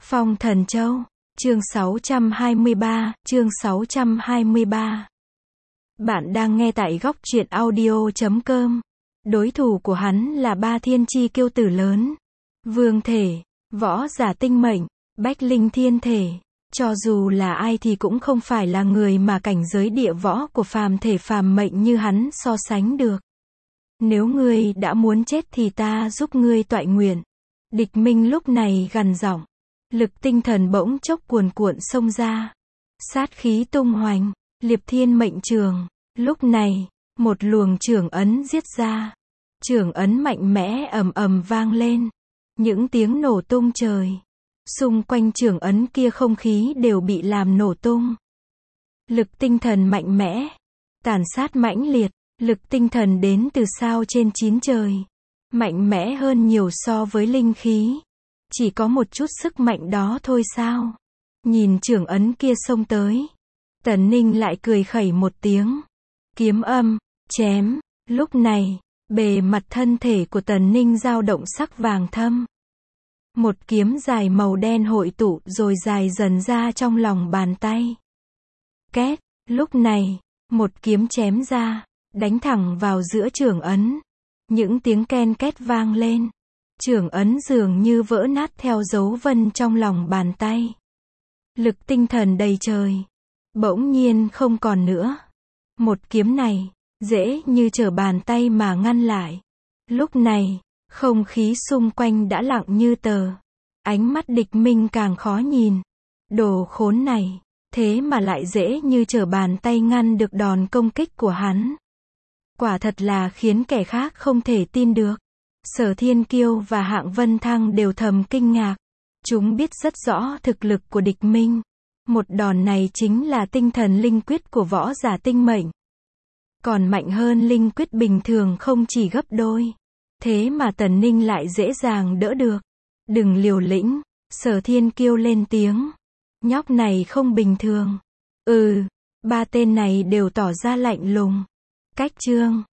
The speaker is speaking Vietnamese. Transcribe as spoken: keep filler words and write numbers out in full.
Phong Thần Châu, chương sáu trăm hai mươi ba, chương sáu trăm hai mươi ba. Bạn đang nghe tại góc truyện audio chấm com. Đối thủ của hắn là ba thiên chi kiêu tử lớn. Vương thể, võ giả tinh mệnh, bách linh thiên thể. Cho dù là ai thì cũng không phải là người mà cảnh giới địa võ của phàm thể phàm mệnh như hắn so sánh được. Nếu ngươi đã muốn chết thì ta giúp ngươi toại nguyện. Địch Minh lúc này gằn giọng. Lực tinh thần bỗng chốc cuồn cuộn xông ra. Sát khí tung hoành, liệp thiên mệnh trường. Lúc này, một luồng chưởng ấn giết ra. Chưởng ấn mạnh mẽ ầm ầm vang lên. Những tiếng nổ tung trời. Xung quanh chưởng ấn kia không khí đều bị làm nổ tung. Lực tinh thần mạnh mẽ. Tàn sát mãnh liệt. Lực tinh thần đến từ sao trên chín trời. Mạnh mẽ hơn nhiều so với linh khí. Chỉ có một chút sức mạnh đó thôi sao? Nhìn chưởng ấn kia xông tới. Tần Ninh lại cười khẩy một tiếng. Kiếm âm, chém. Lúc này, bề mặt thân thể của Tần Ninh dao động sắc vàng thâm. Một kiếm dài màu đen hội tụ rồi dài dần ra trong lòng bàn tay. Két, lúc này, một kiếm chém ra, đánh thẳng vào giữa chưởng ấn. Những tiếng ken két vang lên. Chưởng ấn dường như vỡ nát theo dấu vân trong lòng bàn tay. Lực tinh thần đầy trời. Bỗng nhiên không còn nữa. Một kiếm này, dễ như trở bàn tay mà ngăn lại. Lúc này, không khí xung quanh đã lặng như tờ. Ánh mắt Địch Minh càng khó nhìn. Đồ khốn này, thế mà lại dễ như trở bàn tay ngăn được đòn công kích của hắn. Quả thật là khiến kẻ khác không thể tin được. Sở Thiên Kiêu và Hạng Vân Thăng đều thầm kinh ngạc. Chúng biết rất rõ thực lực của Địch Minh. Một đòn này chính là tinh thần linh quyết của võ giả tinh mệnh. Còn mạnh hơn linh quyết bình thường không chỉ gấp đôi. Thế mà Tần Ninh lại dễ dàng đỡ được. Đừng liều lĩnh, Sở Thiên Kiêu lên tiếng. Nhóc này không bình thường. Ừ, ba tên này đều tỏ ra lạnh lùng. Cách chương